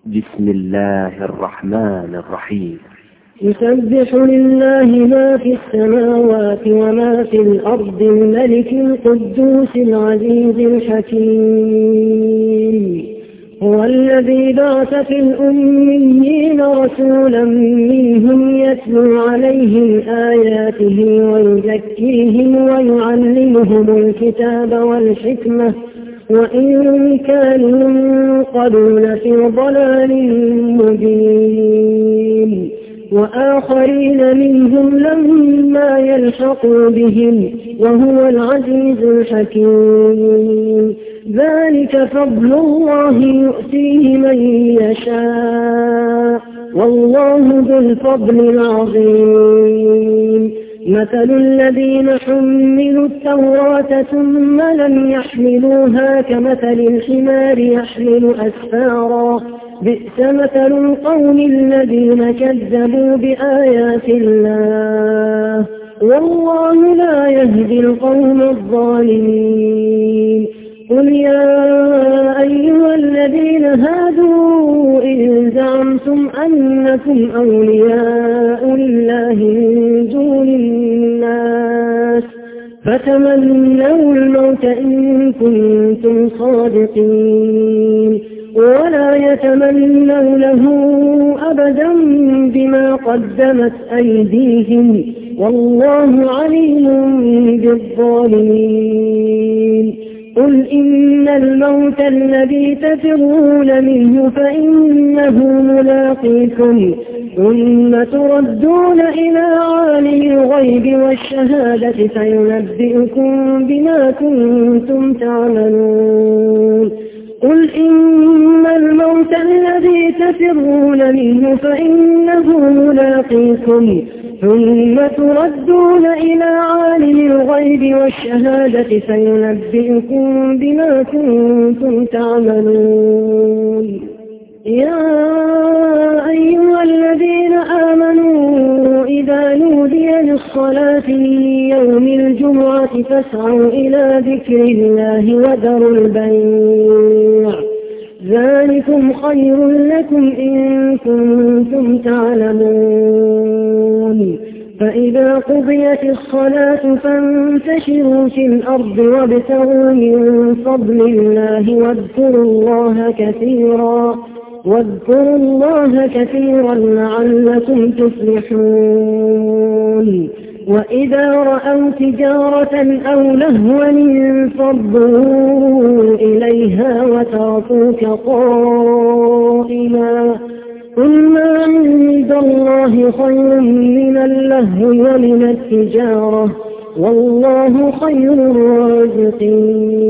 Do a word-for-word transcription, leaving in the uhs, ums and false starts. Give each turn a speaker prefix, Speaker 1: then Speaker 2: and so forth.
Speaker 1: بسم الله الرحمن الرحيم.
Speaker 2: يسبح لله ما في السماوات وما في الأرض الملك القدوس العزيز الحكيم. هو الذي بعث في الأميين رسولا منهم يتلو عليهم آياته ويزكيهم ويعلمهم الكتاب والحكمة وإن كانوا من قبل لفي ضلال مبين، وآخرين منهم لما يلحقوا بهم وهو العزيز الحكيم. ذلك فضل الله يؤتيه من يشاء والله ذو الفضل العظيم. مثل الذين حملوا التوراة ثم لم يحملوها كمثل الحمار يحمل أسفارا، بئس مثل القوم الذين كذبوا بآيات الله والله لا يهدي القوم الظالمين. قل يا أيها الذين هادوا إن زعمتم أنكم أولياء لله من دون الناس فتمنوا الموت إن كنتم صادقين ولا يتمنونه أبدا بما قدمت أيديهم والله عليم بالظالمين. قل إن الموت الذي تفرون منه فإنه ملاقيكم ثم تردون إلى عالم الغيب والشهادة فينبئكم بما كنتم تعملون. قل إن الموت الذي تفرون منه فإنه ملاقيكم ثم تردون إلى عالم الغيب والشهادة فينبئكم بما كنتم تعملون. يا أيها الذين آمنوا إذا نودي للصلاة من يوم الجمعة فاسعوا إلى ذكر الله وذروا البيع ذلكم خير لكم إن كنتم تعلمون. فإذا قضيت الصلاة فانتشروا في الأرض وابتغوا من فضل الله واذكروا الله كثيرا واذكروا الله كثيرا لعلكم تفلحون. وإذا رأوا تجارة أو لهوا انفضوا إليها وتركوك قائما قل ما عند الله خير من اللهو ومن التجارة والله خير الرازقين.